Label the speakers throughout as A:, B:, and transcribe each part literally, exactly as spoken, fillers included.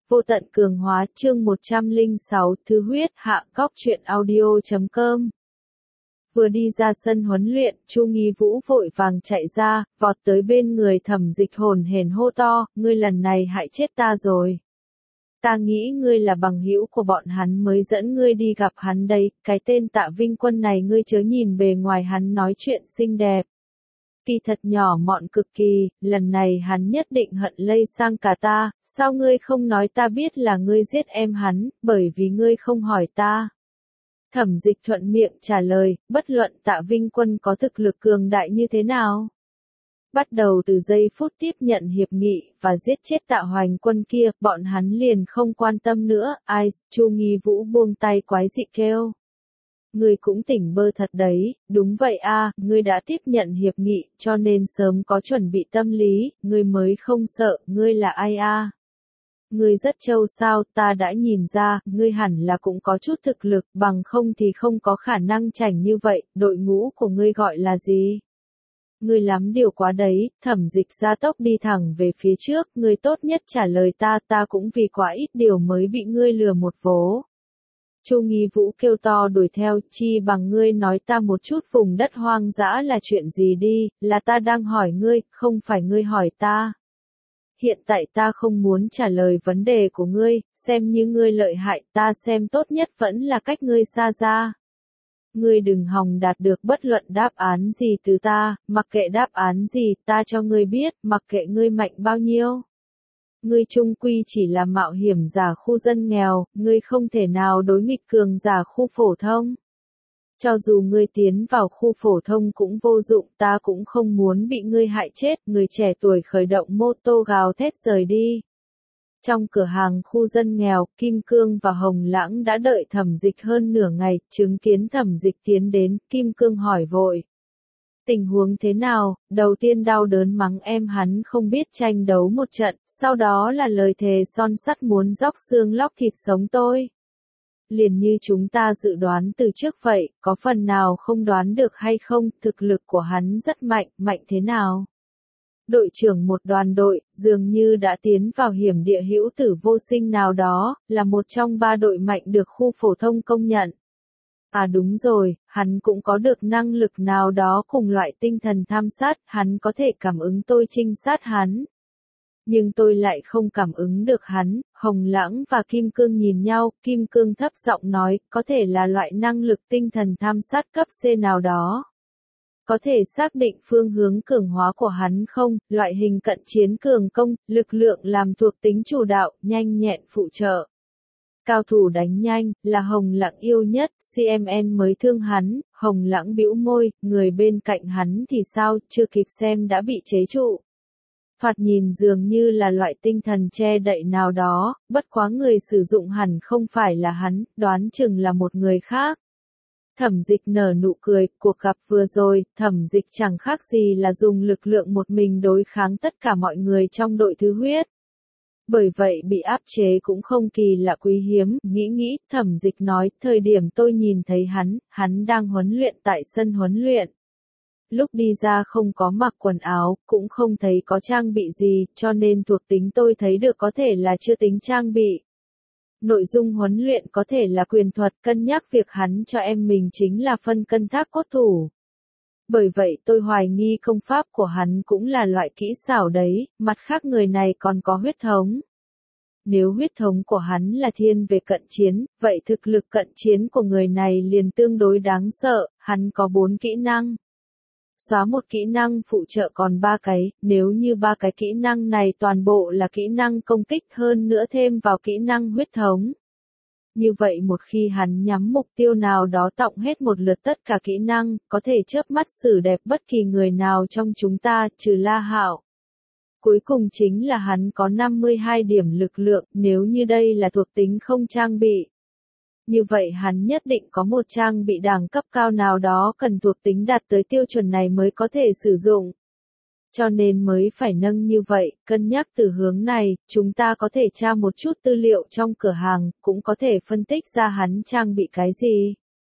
A: Vô tận cường hóa chương một trăm lẻ sáu Thứ huyết hạ góc truyện audio.com. Vừa đi ra sân huấn luyện, Chu Nghi Vũ vội vàng chạy ra, vọt tới bên người Thẩm Dịch hồn hển hô to, ngươi lần này hại chết ta rồi. Ta nghĩ ngươi là bằng hữu của bọn hắn mới dẫn ngươi đi gặp hắn đấy, cái tên Tạ Vinh Quân này ngươi chớ nhìn bề ngoài hắn nói chuyện xinh đẹp. Kỳ thật nhỏ mọn cực kỳ, lần này hắn nhất định hận lây sang cả ta, sao ngươi không nói ta biết là ngươi giết em hắn, bởi vì ngươi không hỏi ta. Thẩm Dịch thuận miệng trả lời, bất luận Tạ Vinh Quân có thực lực cường đại như thế nào. Bắt đầu từ giây phút tiếp nhận hiệp nghị và giết chết Tạ Hoành Quân kia, bọn hắn liền không quan tâm nữa, ai, Chu Nghi Vũ buông tay quái dị kêu. Ngươi cũng tỉnh bơ thật đấy, đúng vậy a, ngươi đã tiếp nhận hiệp nghị, cho nên sớm có chuẩn bị tâm lý, ngươi mới không sợ, ngươi là ai a? Ngươi rất trâu sao, ta đã nhìn ra, ngươi hẳn là cũng có chút thực lực, bằng không thì không có khả năng chảnh như vậy, đội ngũ của ngươi gọi là gì? Ngươi lắm điều quá đấy, Thẩm Dịch gia tốc đi thẳng về phía trước, ngươi tốt nhất trả lời ta, ta cũng vì quá ít điều mới bị ngươi lừa một vố. Chu Nghi Vũ kêu to đuổi theo, chi bằng ngươi nói ta một chút vùng đất hoang dã là chuyện gì đi, là ta đang hỏi ngươi, không phải ngươi hỏi ta. Hiện tại ta không muốn trả lời vấn đề của ngươi, xem như ngươi lợi hại, ta xem tốt nhất vẫn là cách ngươi xa ra. Ngươi đừng hòng đạt được bất luận đáp án gì từ ta, mặc kệ đáp án gì, ta cho ngươi biết, mặc kệ ngươi mạnh bao nhiêu. Ngươi chung quy chỉ là mạo hiểm giả khu dân nghèo, ngươi không thể nào đối nghịch cường giả khu phổ thông. Cho dù ngươi tiến vào khu phổ thông cũng vô dụng, ta cũng không muốn bị ngươi hại chết, người trẻ tuổi khởi động mô tô gào thét rời đi. Trong cửa hàng khu dân nghèo, Kim Cương và Hồng Lãng đã đợi Thẩm Dịch hơn nửa ngày, chứng kiến Thẩm Dịch tiến đến, Kim Cương hỏi vội. Tình huống thế nào, đầu tiên đau đớn mắng em hắn không biết tranh đấu một trận, sau đó là lời thề son sắt muốn róc xương lóc thịt sống tôi. Liền như chúng ta dự đoán từ trước vậy, có phần nào không đoán được hay không, thực lực của hắn rất mạnh, mạnh thế nào? Đội trưởng một đoàn đội, dường như đã tiến vào hiểm địa hữu tử vô sinh nào đó, là một trong ba đội mạnh được khu phổ thông công nhận. À đúng rồi, hắn cũng có được năng lực nào đó cùng loại tinh thần tham sát, hắn có thể cảm ứng tôi trinh sát hắn. Nhưng tôi lại không cảm ứng được hắn, Hồng Lãng và Kim Cương nhìn nhau, Kim Cương thấp giọng nói, có thể là loại năng lực tinh thần tham sát cấp C nào đó. Có thể xác định phương hướng cường hóa của hắn không, loại hình cận chiến cường công, lực lượng làm thuộc tính chủ đạo, nhanh nhẹn phụ trợ. Cao thủ đánh nhanh, là Hồng Lãng yêu nhất, xê em en mới thương hắn, Hồng Lãng bĩu môi, người bên cạnh hắn thì sao, chưa kịp xem đã bị chế trụ. Thoạt nhìn dường như là loại tinh thần che đậy nào đó, bất quá người sử dụng hẳn không phải là hắn, đoán chừng là một người khác. Thẩm Dịch nở nụ cười, cuộc gặp vừa rồi, Thẩm Dịch chẳng khác gì là dùng lực lượng một mình đối kháng tất cả mọi người trong đội thứ huyết. Bởi vậy bị áp chế cũng không kỳ lạ quý hiếm, nghĩ nghĩ, Thẩm Dịch nói, thời điểm tôi nhìn thấy hắn, hắn đang huấn luyện tại sân huấn luyện. Lúc đi ra không có mặc quần áo, cũng không thấy có trang bị gì, cho nên thuộc tính tôi thấy được có thể là chưa tính trang bị. Nội dung huấn luyện có thể là quyền thuật, cân nhắc việc hắn cho em mình chính là phân cân thác cốt thủ. Bởi vậy tôi hoài nghi công pháp của hắn cũng là loại kỹ xảo đấy, mặt khác người này còn có huyết thống. Nếu huyết thống của hắn là thiên về cận chiến, vậy thực lực cận chiến của người này liền tương đối đáng sợ, hắn có bốn kỹ năng. Xóa một kỹ năng phụ trợ còn ba cái, nếu như ba cái kỹ năng này toàn bộ là kỹ năng công kích hơn nữa thêm vào kỹ năng huyết thống. Như vậy một khi hắn nhắm mục tiêu nào đó tọng hết một lượt tất cả kỹ năng, có thể chớp mắt xử đẹp bất kỳ người nào trong chúng ta, trừ La Hạo. Cuối cùng chính là hắn có năm mươi hai điểm lực lượng, nếu như đây là thuộc tính không trang bị. Như vậy hắn nhất định có một trang bị đẳng cấp cao nào đó cần thuộc tính đạt tới tiêu chuẩn này mới có thể sử dụng. Cho nên mới phải nâng như vậy, cân nhắc từ hướng này, chúng ta có thể tra một chút tư liệu trong cửa hàng, cũng có thể phân tích ra hắn trang bị cái gì.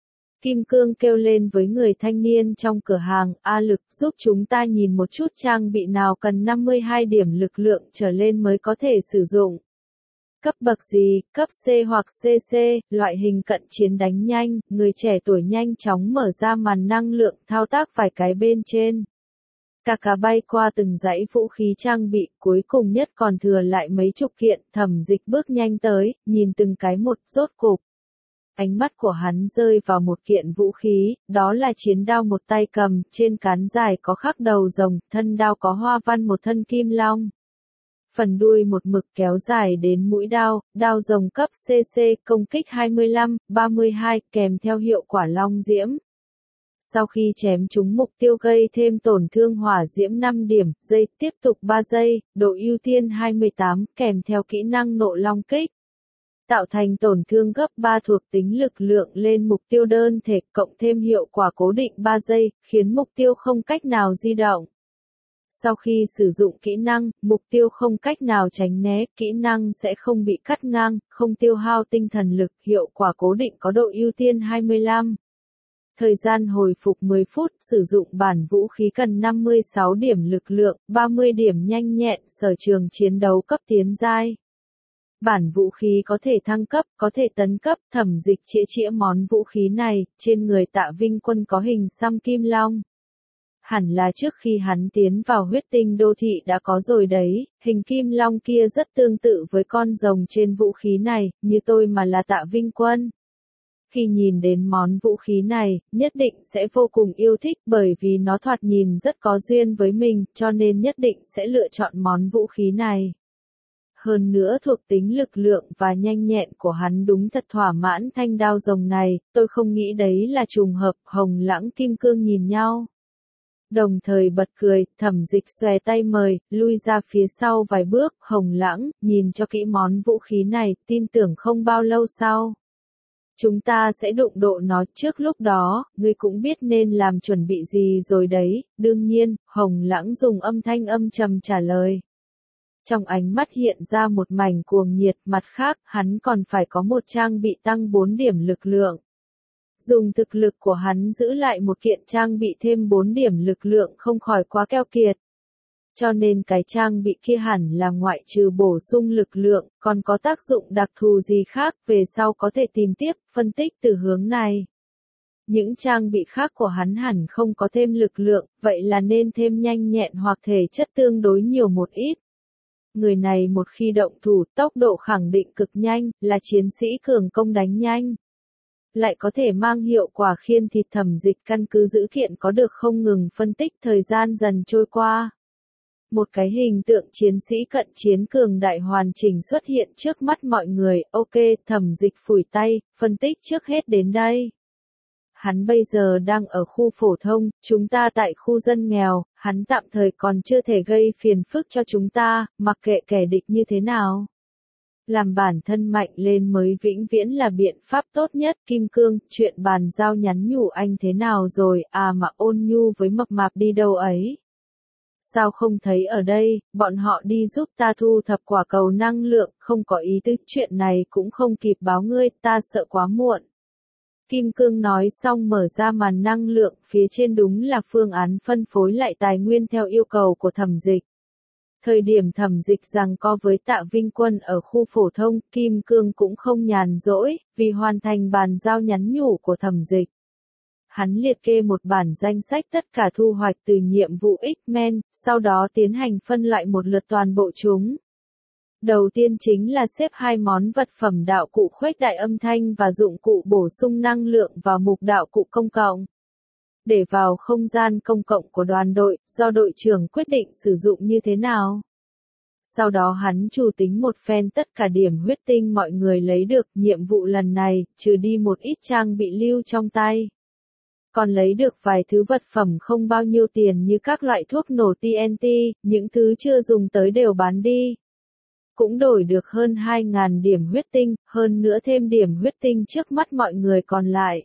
A: Kim Cương kêu lên với người thanh niên trong cửa hàng, A Lực giúp chúng ta nhìn một chút trang bị nào cần năm mươi hai điểm lực lượng trở lên mới có thể sử dụng. Cấp bậc gì, cấp C hoặc xê xê, loại hình cận chiến đánh nhanh, người trẻ tuổi nhanh chóng mở ra màn năng lượng thao tác vài cái bên trên. Cà cà bay qua từng dãy vũ khí trang bị, cuối cùng nhất còn thừa lại mấy chục kiện, Thẩm Dịch bước nhanh tới, nhìn từng cái một, rốt cục. Ánh mắt của hắn rơi vào một kiện vũ khí, đó là chiến đao một tay cầm, trên cán dài có khắc đầu rồng, thân đao có hoa văn một thân kim long. Phần đuôi một mực kéo dài đến mũi đao, đao rồng cấp xê xê, công kích hai mươi lăm, ba mươi hai, kèm theo hiệu quả long diễm. Sau khi chém trúng mục tiêu gây thêm tổn thương hỏa diễm năm điểm, giây tiếp tục ba giây, độ ưu tiên hai mươi tám, kèm theo kỹ năng nộ long kích. Tạo thành tổn thương gấp ba thuộc tính lực lượng lên mục tiêu đơn thể, cộng thêm hiệu quả cố định ba giây, khiến mục tiêu không cách nào di động. Sau khi sử dụng kỹ năng, mục tiêu không cách nào tránh né, kỹ năng sẽ không bị cắt ngang, không tiêu hao tinh thần lực, hiệu quả cố định có độ ưu tiên hai mươi lăm. Thời gian hồi phục mười phút, sử dụng bản vũ khí cần năm mươi sáu điểm lực lượng, ba mươi điểm nhanh nhẹn, sở trường chiến đấu cấp tiến giai. Bản vũ khí có thể thăng cấp, có thể tấn cấp, Thẩm Dịch chĩa chĩa món vũ khí này, trên người Tạ Vinh Quân có hình xăm kim long. Hẳn là trước khi hắn tiến vào huyết tinh đô thị đã có rồi đấy, hình kim long kia rất tương tự với con rồng trên vũ khí này, như tôi mà là Tạ Vinh Quân. Khi nhìn đến món vũ khí này, nhất định sẽ vô cùng yêu thích bởi vì nó thoạt nhìn rất có duyên với mình, cho nên nhất định sẽ lựa chọn món vũ khí này. Hơn nữa thuộc tính lực lượng và nhanh nhẹn của hắn đúng thật thỏa mãn thanh đao rồng này, tôi không nghĩ đấy là trùng hợp, Hồng Lãng Kim Cương nhìn nhau. Đồng thời bật cười, Thẩm Dịch xòe tay mời, lui ra phía sau vài bước, Hồng Lãng, nhìn cho kỹ món vũ khí này, tin tưởng không bao lâu sau. Chúng ta sẽ đụng độ nó, trước lúc đó, ngươi cũng biết nên làm chuẩn bị gì rồi đấy, đương nhiên, Hồng Lãng dùng âm thanh âm trầm trả lời. Trong ánh mắt hiện ra một mảnh cuồng nhiệt, mặt khác, hắn còn phải có một trang bị tăng bốn điểm lực lượng. Dùng thực lực của hắn giữ lại một kiện trang bị thêm bốn điểm lực lượng không khỏi quá keo kiệt. Cho nên cái trang bị kia hẳn là ngoại trừ bổ sung lực lượng, còn có tác dụng đặc thù gì khác, về sau có thể tìm tiếp, phân tích từ hướng này. Những trang bị khác của hắn hẳn không có thêm lực lượng, vậy là nên thêm nhanh nhẹn hoặc thể chất tương đối nhiều một ít. Người này một khi động thủ, tốc độ khẳng định cực nhanh, là chiến sĩ cường công đánh nhanh. Lại có thể mang hiệu quả khiên thịt. Thẩm Dịch căn cứ dữ kiện có được không ngừng phân tích, thời gian dần trôi qua. Một cái hình tượng chiến sĩ cận chiến cường đại hoàn chỉnh xuất hiện trước mắt mọi người, ok, Thẩm Dịch phủi tay, phân tích trước hết đến đây. Hắn bây giờ đang ở khu phổ thông, chúng ta tại khu dân nghèo, hắn tạm thời còn chưa thể gây phiền phức cho chúng ta, mặc kệ kẻ địch như thế nào. Làm bản thân mạnh lên mới vĩnh viễn là biện pháp tốt nhất. Kim Cương, chuyện bàn giao nhắn nhủ anh thế nào rồi, à mà Ôn Nhu với Mập Mạp đi đâu ấy? Sao không thấy ở đây, bọn họ đi giúp ta thu thập quả cầu năng lượng, không có ý tứ, chuyện này cũng không kịp báo ngươi, ta sợ quá muộn. Kim Cương nói xong mở ra màn năng lượng, phía trên đúng là phương án phân phối lại tài nguyên theo yêu cầu của Thẩm Dịch. Thời điểm Thẩm Dịch giằng co với Tạ Vinh Quân ở khu phổ thông, Kim Cương cũng không nhàn rỗi, vì hoàn thành bàn giao nhắn nhủ của Thẩm Dịch. Hắn liệt kê một bản danh sách tất cả thu hoạch từ nhiệm vụ X-Men, sau đó tiến hành phân loại một lượt toàn bộ chúng. Đầu tiên chính là xếp hai món vật phẩm đạo cụ khuếch đại âm thanh và dụng cụ bổ sung năng lượng vào mục đạo cụ công cộng. Để vào không gian công cộng của đoàn đội, do đội trưởng quyết định sử dụng như thế nào. Sau đó hắn chủ tính một phen tất cả điểm huyết tinh mọi người lấy được, nhiệm vụ lần này, trừ đi một ít trang bị lưu trong tay. Còn lấy được vài thứ vật phẩm không bao nhiêu tiền như các loại thuốc nổ T N T, những thứ chưa dùng tới đều bán đi. Cũng đổi được hơn hai nghìn điểm huyết tinh, hơn nữa thêm điểm huyết tinh trước mắt mọi người còn lại.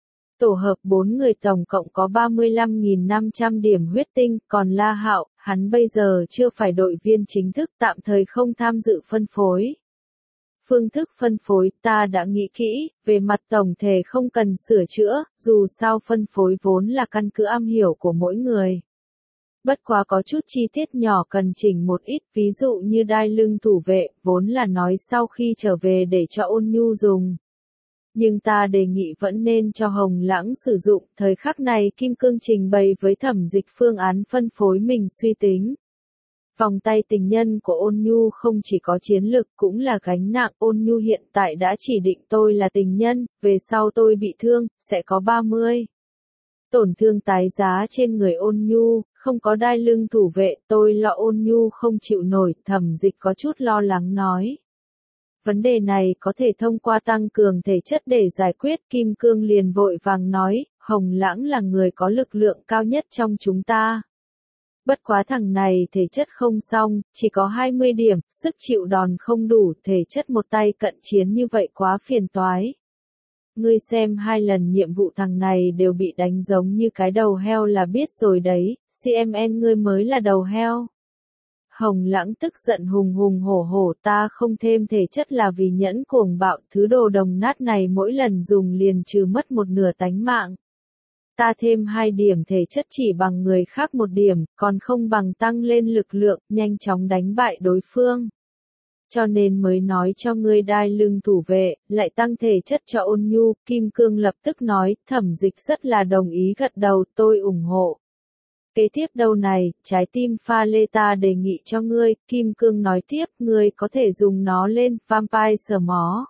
A: Tổ hợp bốn người tổng cộng có ba mươi lăm nghìn năm trăm điểm huyết tinh, còn La Hạo, hắn bây giờ chưa phải đội viên chính thức, tạm thời không tham dự phân phối. Phương thức phân phối, ta đã nghĩ kỹ, về mặt tổng thể không cần sửa chữa, dù sao phân phối vốn là căn cứ am hiểu của mỗi người. Bất quá có chút chi tiết nhỏ cần chỉnh một ít, ví dụ như đai lưng thủ vệ, vốn là nói sau khi trở về để cho Ôn Nhu dùng. Nhưng ta đề nghị vẫn nên cho Hồng Lãng sử dụng, thời khắc này Kim Cương trình bày với Thẩm Dịch phương án phân phối mình suy tính. Vòng tay tình nhân của Ôn Nhu không chỉ có chiến lực cũng là gánh nặng, Ôn Nhu hiện tại đã chỉ định tôi là tình nhân, về sau tôi bị thương, sẽ có ba mươi. Tổn thương tái giá trên người Ôn Nhu, không có đai lưng thủ vệ, tôi lo Ôn Nhu không chịu nổi, Thẩm Dịch có chút lo lắng nói. Vấn đề này có thể thông qua tăng cường thể chất để giải quyết, Kim Cương liền vội vàng nói, Hồng Lãng là người có lực lượng cao nhất trong chúng ta. Bất quá thằng này thể chất không xong, chỉ có hai mươi điểm, sức chịu đòn không đủ, thể chất một tay cận chiến như vậy quá phiền toái. Ngươi xem hai lần nhiệm vụ thằng này đều bị đánh giống như cái đầu heo là biết rồi đấy, xê em en ngươi mới là đầu heo. Hồng Lãng tức giận hùng hùng hổ hổ, ta không thêm thể chất là vì nhẫn cuồng bạo, thứ đồ đồng nát này mỗi lần dùng liền trừ mất một nửa tánh mạng. Ta thêm hai điểm thể chất chỉ bằng người khác một điểm, còn không bằng tăng lên lực lượng, nhanh chóng đánh bại đối phương. Cho nên mới nói cho ngươi đai lưng thủ vệ, lại tăng thể chất cho Ôn Nhu, Kim Cương lập tức nói, Thẩm Dịch rất là đồng ý gật đầu, tôi ủng hộ. Kế tiếp đâu này, trái tim pha lê ta đề nghị cho ngươi, Kim Cương nói tiếp, ngươi có thể dùng nó lên, Vampire sờ mó.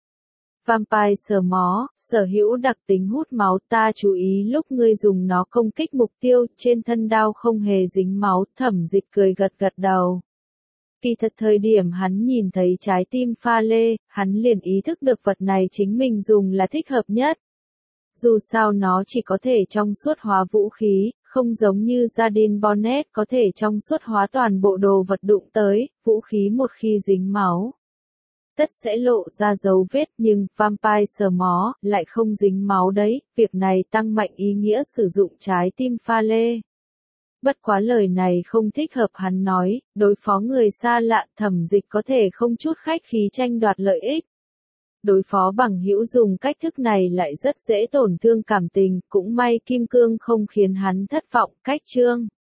A: Vampire sờ mó, sở hữu đặc tính hút máu, ta chú ý lúc ngươi dùng nó công kích mục tiêu, trên thân đao không hề dính máu, Thẩm Dịch cười gật gật đầu. Kỳ thật thời điểm hắn nhìn thấy trái tim pha lê, hắn liền ý thức được vật này chính mình dùng là thích hợp nhất. Dù sao nó chỉ có thể trong suốt hóa vũ khí, không giống như Jardin Bonnet có thể trong suốt hóa toàn bộ đồ vật đụng tới, vũ khí một khi dính máu. Tất sẽ lộ ra dấu vết nhưng Vampire sờ mó lại không dính máu đấy, việc này tăng mạnh ý nghĩa sử dụng trái tim pha lê. Bất quá lời này không thích hợp hắn nói, đối phó người xa lạ Thẩm Dịch có thể không chút khách khí tranh đoạt lợi ích. Đối phó bằng hữu dùng cách thức này lại rất dễ tổn thương cảm tình, cũng may Kim Cương không khiến hắn thất vọng, cách chương.